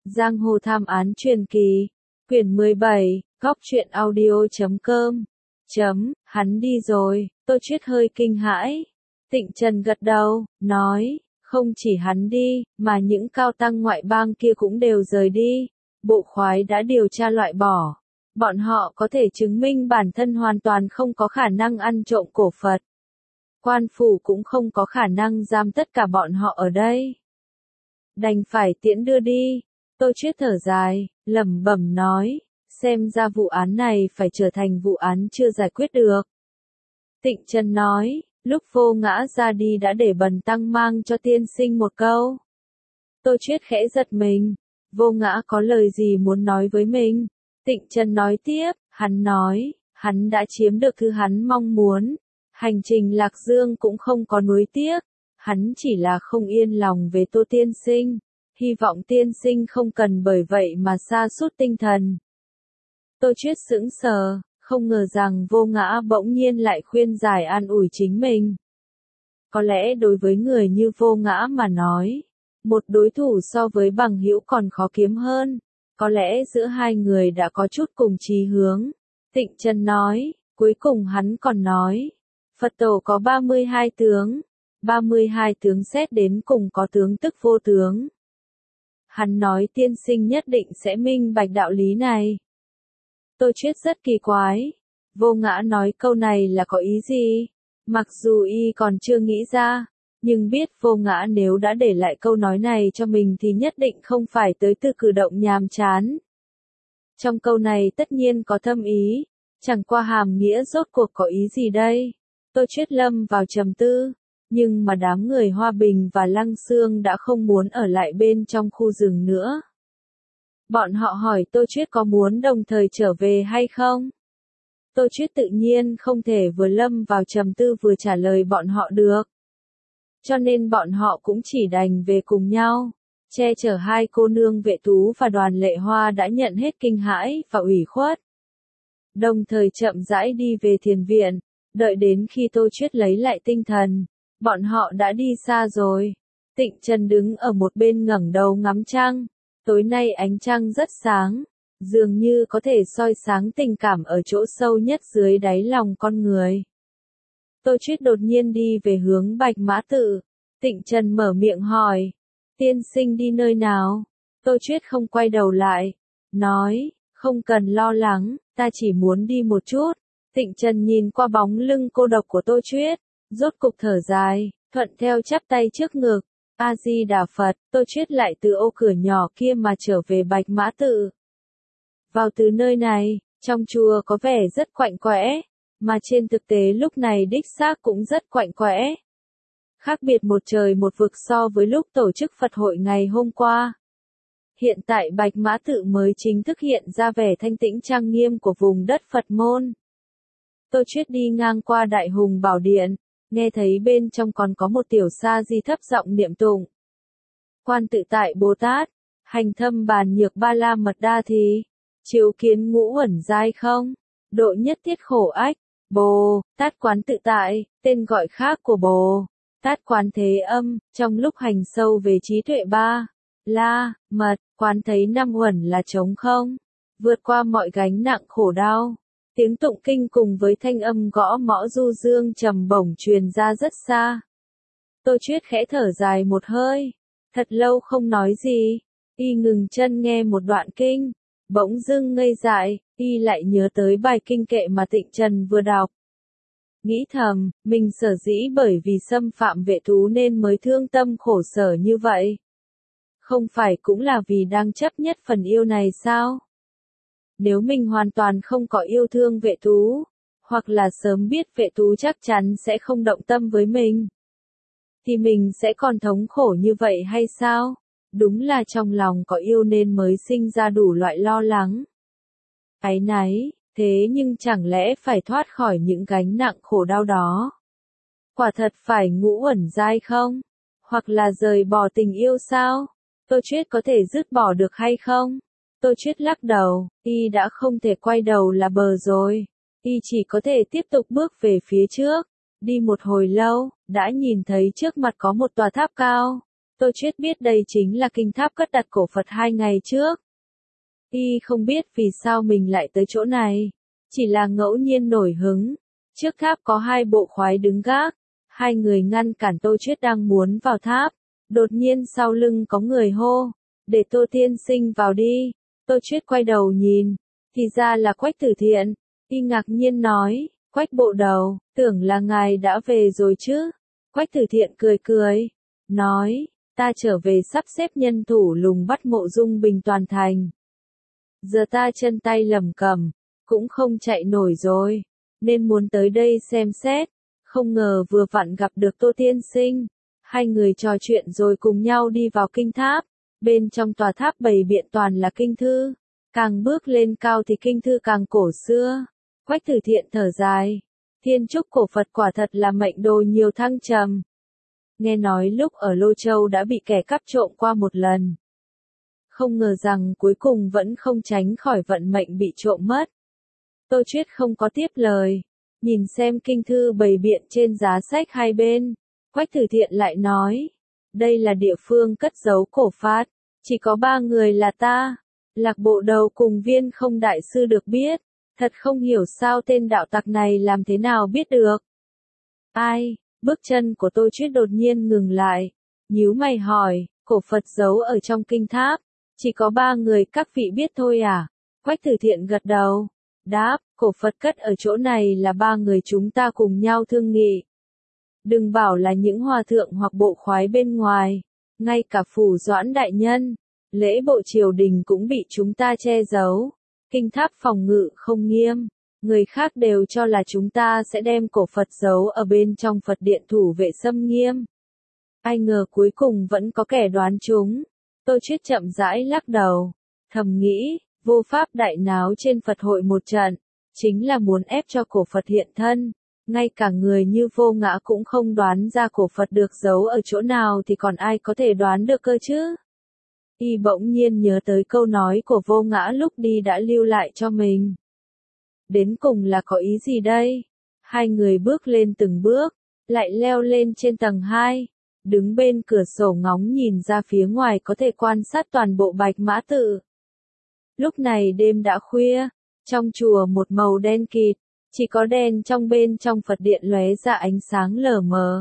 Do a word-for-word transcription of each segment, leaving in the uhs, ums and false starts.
Giang hồ thám án truyền kỳ, quyển mười bảy, góc truyện audio chấm com, chấm, hắn đi rồi, Tô Chuyết hơi kinh hãi. Tịnh Trần gật đầu, nói, không chỉ hắn đi, mà những cao tăng ngoại bang kia cũng đều rời đi. Bộ khoái đã điều tra loại bỏ. Bọn họ có thể chứng minh bản thân hoàn toàn không có khả năng ăn trộm cổ Phật. Quan phủ cũng không có khả năng giam tất cả bọn họ ở đây. Đành phải tiễn đưa đi. Tô Chuyết thở dài, lẩm bẩm nói, xem ra vụ án này phải trở thành vụ án chưa giải quyết được. Tịnh Trần nói, lúc Vô Ngã ra đi đã để Bần Tăng mang cho tiên sinh một câu. Tô Chuyết khẽ giật mình, Vô Ngã có lời gì muốn nói với mình? Tịnh Trần nói tiếp, hắn nói, hắn đã chiếm được thứ hắn mong muốn, hành trình Lạc Dương cũng không có nuối tiếc, hắn chỉ là không yên lòng về Tô tiên sinh, hy vọng tiên sinh không cần bởi vậy mà sa sút tinh thần. Tô Chuyết sững sờ, không ngờ rằng Vô Ngã bỗng nhiên lại khuyên giải an ủi chính mình. Có lẽ đối với người như Vô Ngã mà nói, một đối thủ so với bằng hữu còn khó kiếm hơn. Có lẽ giữa hai người đã có chút cùng chí hướng. Tịnh Trần nói, cuối cùng hắn còn nói, Phật tổ có ba mươi hai tướng, ba mươi hai tướng xét đến cùng có tướng tức vô tướng. Hắn nói tiên sinh nhất định sẽ minh bạch đạo lý này. Tô Chuyết rất kỳ quái, Vô Ngã nói câu này là có ý gì? Mặc dù y còn chưa nghĩ ra, nhưng biết Vô Ngã nếu đã để lại câu nói này cho mình thì nhất định không phải tới từ cử động nhàm chán. Trong câu này tất nhiên có thâm ý, chẳng qua hàm nghĩa rốt cuộc có ý gì đây? Tô Chuyết lâm vào trầm tư, nhưng mà đám người Hoa Bình và Lăng Xương đã không muốn ở lại bên trong khu rừng nữa. Bọn họ hỏi Tô Chuyết có muốn đồng thời trở về hay không? Tô Chuyết tự nhiên không thể vừa lâm vào trầm tư vừa trả lời bọn họ được. Cho nên bọn họ cũng chỉ đành về cùng nhau, che chở hai cô nương Vệ Tú và Đoàn Lệ Hoa đã nhận hết kinh hãi và ủy khuất. Đồng thời chậm rãi đi về thiền viện, đợi đến khi Tô Chuyết lấy lại tinh thần, bọn họ đã đi xa rồi. Tịnh Trần đứng ở một bên ngẩng đầu ngắm trăng, tối nay ánh trăng rất sáng, dường như có thể soi sáng tình cảm ở chỗ sâu nhất dưới đáy lòng con người. Tô Chuyết đột nhiên đi về hướng Bạch Mã Tự. Tịnh Trần mở miệng hỏi, tiên sinh đi nơi nào? Tô Chuyết không quay đầu lại, nói, không cần lo lắng, ta chỉ muốn đi một chút. Tịnh Trần nhìn qua bóng lưng cô độc của Tô Chuyết, rốt cục thở dài, thuận theo chắp tay trước ngực, A-di-đà Phật. Tô Chuyết lại từ ô cửa nhỏ kia mà trở về Bạch Mã Tự. Vào từ nơi này, trong chùa có vẻ rất quạnh quẽ, mà trên thực tế lúc này đích xác cũng rất quạnh quẽ. Khác biệt một trời một vực so với lúc tổ chức Phật hội ngày hôm qua. Hiện tại Bạch Mã Tự mới chính thức hiện ra vẻ thanh tĩnh trang nghiêm của vùng đất Phật môn. Tô Chuyết đi ngang qua Đại Hùng Bảo Điện, nghe thấy bên trong còn có một tiểu sa di thấp giọng niệm tụng. Quan Tự Tại Bồ Tát, hành thâm bàn nhược ba la mật đa thì, chiếu kiến ngũ uẩn giai không, độ nhất thiết khổ ách, Bồ Tát Quán Tự Tại, tên gọi khác của Bồ Tát Quán Thế Âm, trong lúc hành sâu về trí tuệ ba la mật, quán thấy năm uẩn là trống không, vượt qua mọi gánh nặng khổ đau. Tiếng tụng kinh cùng với thanh âm gõ mõ du dương trầm bổng truyền ra rất xa. Tô Chuyết khẽ thở dài một hơi, thật lâu không nói gì, y ngừng chân nghe một đoạn kinh, bỗng dưng ngây dại, y lại nhớ tới bài kinh kệ mà Tịnh Trần vừa đọc. Nghĩ thầm, mình sở dĩ bởi vì xâm phạm Vệ Tú nên mới thương tâm khổ sở như vậy. Không phải cũng là vì đang chấp nhất phần yêu này sao? Nếu mình hoàn toàn không có yêu thương Vệ Tú, hoặc là sớm biết Vệ Tú chắc chắn sẽ không động tâm với mình, thì mình sẽ còn thống khổ như vậy hay sao? Đúng là trong lòng có yêu nên mới sinh ra đủ loại lo lắng. Áy náy, thế nhưng chẳng lẽ phải thoát khỏi những gánh nặng khổ đau đó? Quả thật phải ngũ uẩn giai không? Hoặc là rời bỏ tình yêu sao? Tô Chuyết có thể dứt bỏ được hay không? Tô Chuyết lắc đầu, y đã không thể quay đầu là bờ rồi. Y chỉ có thể tiếp tục bước về phía trước. Đi một hồi lâu, đã nhìn thấy trước mặt có một tòa tháp cao. Tô Chuyết biết đây chính là kinh tháp cất đặt cổ Phật hai ngày trước. Y không biết vì sao mình lại tới chỗ này. Chỉ là ngẫu nhiên nổi hứng. Trước tháp có hai bộ khoái đứng gác. Hai người ngăn cản Tô Chuyết đang muốn vào tháp. Đột nhiên sau lưng có người hô. Để Tô tiên sinh vào đi. Tô Chuyết quay đầu nhìn. Thì ra là Quách Tử Thiện. Y ngạc nhiên nói. Quách bộ đầu, tưởng là ngài đã về rồi chứ. Quách Tử Thiện cười cười. Nói, ta trở về sắp xếp nhân thủ lùng bắt Mộ Dung Bình toàn thành. Giờ ta chân tay lầm cầm, cũng không chạy nổi rồi, nên muốn tới đây xem xét. Không ngờ vừa vặn gặp được Tô tiên sinh. Hai người trò chuyện rồi cùng nhau đi vào kinh tháp. Bên trong tòa tháp bày biện toàn là kinh thư. Càng bước lên cao thì kinh thư càng cổ xưa. Quách Tử Thiện thở dài. Thiên trúc cổ Phật quả thật là mệnh đồ nhiều thăng trầm. Nghe nói lúc ở Lô Châu đã bị kẻ cắp trộm qua một lần. Không ngờ rằng cuối cùng vẫn không tránh khỏi vận mệnh bị trộm mất. Tô Chuyết không có tiếp lời. Nhìn xem kinh thư bày biện trên giá sách hai bên. Quách Tử Thiện lại nói. Đây là địa phương cất giấu cổ Phật. Chỉ có ba người là ta. Lạc bộ đầu cùng Viên Không đại sư được biết. Thật không hiểu sao tên đạo tặc này làm thế nào biết được. Ai? Bước chân của Tô Chuyết đột nhiên ngừng lại. Nhíu mày hỏi, cổ Phật giấu ở trong kinh tháp. Chỉ có ba người các vị biết thôi à? Quách Tử Thiện gật đầu. Đáp, cổ Phật cất ở chỗ này là ba người chúng ta cùng nhau thương nghị. Đừng bảo là những hòa thượng hoặc bộ khoái bên ngoài. Ngay cả Phủ Doãn đại nhân, lễ bộ triều đình cũng bị chúng ta che giấu. Kinh tháp phòng ngự không nghiêm. Người khác đều cho là chúng ta sẽ đem cổ Phật giấu ở bên trong Phật điện thủ vệ xâm nghiêm. Ai ngờ cuối cùng vẫn có kẻ đoán chúng. Tô Chuyết chậm rãi lắc đầu. Thầm nghĩ, vô pháp đại náo trên Phật hội một trận. Chính là muốn ép cho cổ Phật hiện thân. Ngay cả người như Vô Ngã cũng không đoán ra cổ Phật được giấu ở chỗ nào thì còn ai có thể đoán được cơ chứ? Y bỗng nhiên nhớ tới câu nói của Vô Ngã lúc đi đã lưu lại cho mình. Đến cùng là có ý gì đây? Hai người bước lên từng bước, lại leo lên trên tầng hai, đứng bên cửa sổ ngóng nhìn ra phía ngoài có thể quan sát toàn bộ Bạch Mã Tự. Lúc này đêm đã khuya, trong chùa một màu đen kịt, chỉ có đèn trong bên trong Phật điện lóe ra ánh sáng lờ mờ.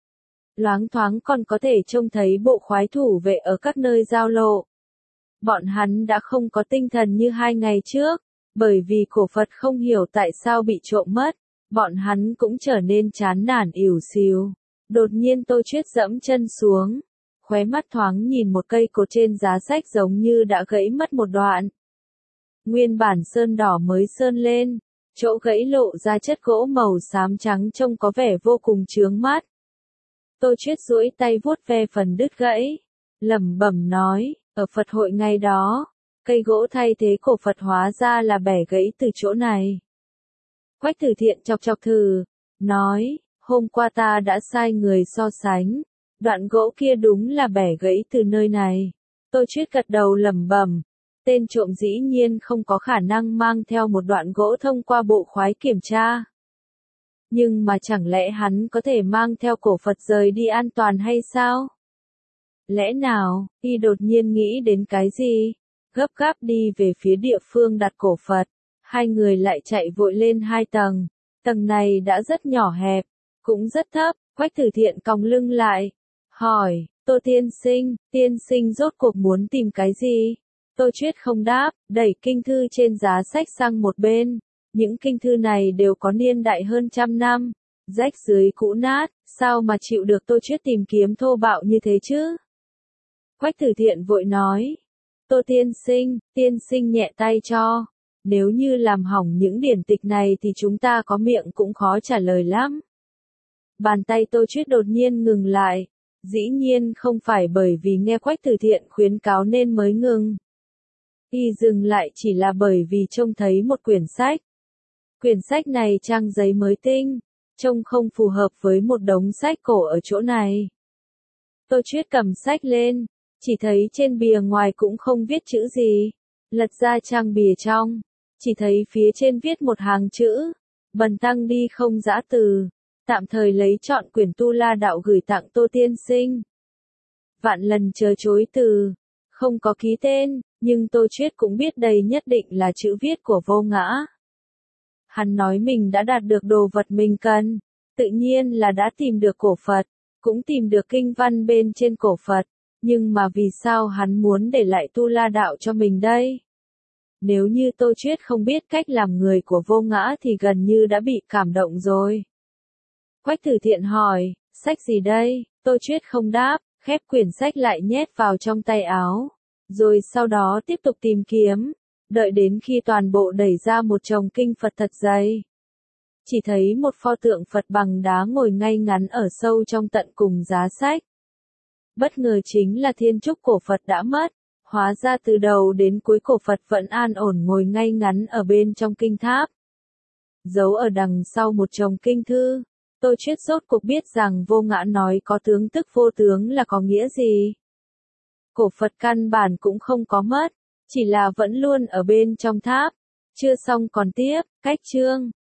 Loáng thoáng còn có thể trông thấy bộ khoái thủ vệ ở các nơi giao lộ. Bọn hắn đã không có tinh thần như hai ngày trước, bởi vì cổ Phật không hiểu tại sao bị trộm mất, bọn hắn cũng trở nên chán nản ỉu xìu. Đột nhiên Tô Chuyết dẫm chân xuống, khóe mắt thoáng nhìn một cây cột trên giá sách giống như đã gãy mất một đoạn. Nguyên bản sơn đỏ mới sơn lên, chỗ gãy lộ ra chất gỗ màu xám trắng trông có vẻ vô cùng chướng mắt. Tô Chuyết duỗi tay vuốt ve phần đứt gãy, lẩm bẩm nói, ở Phật hội ngày đó, cây gỗ thay thế cổ Phật hóa ra là bẻ gãy từ chỗ này. Quách Tử Thiện chọc chọc thử, nói, hôm qua ta đã sai người so sánh, đoạn gỗ kia đúng là bẻ gãy từ nơi này. Tô Chuyết gật đầu lẩm bẩm, tên trộm dĩ nhiên không có khả năng mang theo một đoạn gỗ thông qua bộ khoái kiểm tra. Nhưng mà chẳng lẽ hắn có thể mang theo cổ Phật rời đi an toàn hay sao? Lẽ nào, y đột nhiên nghĩ đến cái gì? Gấp gáp đi về phía địa phương đặt cổ Phật. Hai người lại chạy vội lên hai tầng. Tầng này đã rất nhỏ hẹp, cũng rất thấp. Quách Tử Thiện còng lưng lại. Hỏi, Tô tiên sinh, tiên sinh rốt cuộc muốn tìm cái gì? Tô Chuyết không đáp, đẩy kinh thư trên giá sách sang một bên. Những kinh thư này đều có niên đại hơn trăm năm, rách dưới cũ nát, sao mà chịu được Tô Chuyết tìm kiếm thô bạo như thế chứ? Quách Tử Thiện vội nói, Tô tiên sinh, tiên sinh nhẹ tay cho, nếu như làm hỏng những điển tịch này thì chúng ta có miệng cũng khó trả lời lắm. Bàn tay Tô Chuyết đột nhiên ngừng lại, dĩ nhiên không phải bởi vì nghe Quách Tử Thiện khuyến cáo nên mới ngừng. Y dừng lại chỉ là bởi vì trông thấy một quyển sách. Quyển sách này trang giấy mới tinh, trông không phù hợp với một đống sách cổ ở chỗ này. Tô Chuyết cầm sách lên, chỉ thấy trên bìa ngoài cũng không viết chữ gì. Lật ra trang bìa trong, chỉ thấy phía trên viết một hàng chữ, bần tăng đi không giã từ, tạm thời lấy chọn quyển Tu La Đạo gửi tặng Tô tiên sinh. vạn lần chớ chối từ, không có ký tên, nhưng Tô Chuyết cũng biết đây nhất định là chữ viết của Vô Ngã. Hắn nói mình đã đạt được đồ vật mình cần, tự nhiên là đã tìm được cổ Phật, cũng tìm được kinh văn bên trên cổ Phật, nhưng mà vì sao hắn muốn để lại Tu La Đạo cho mình đây? Nếu như Tô Chuyết không biết cách làm người của Vô Ngã thì gần như đã bị cảm động rồi. Quách Tử Thiện hỏi, sách gì đây? Tô Chuyết không đáp, khép quyển sách lại nhét vào trong tay áo, rồi sau đó tiếp tục tìm kiếm, đợi đến khi toàn bộ đẩy ra một chồng kinh Phật thật dày. Chỉ thấy một pho tượng Phật bằng đá ngồi ngay ngắn ở sâu trong tận cùng giá sách. Bất ngờ chính là thiên trúc cổ Phật đã mất, hóa ra từ đầu đến cuối cổ Phật vẫn an ổn ngồi ngay ngắn ở bên trong kinh tháp. Giấu ở đằng sau một chồng kinh thư, Tô Chuyết rốt cuộc biết rằng Vô Ngã nói có tướng tức vô tướng là có nghĩa gì. Cổ Phật căn bản cũng không có mất, chỉ là vẫn luôn ở bên trong tháp. Chưa xong còn tiếp, cách chương.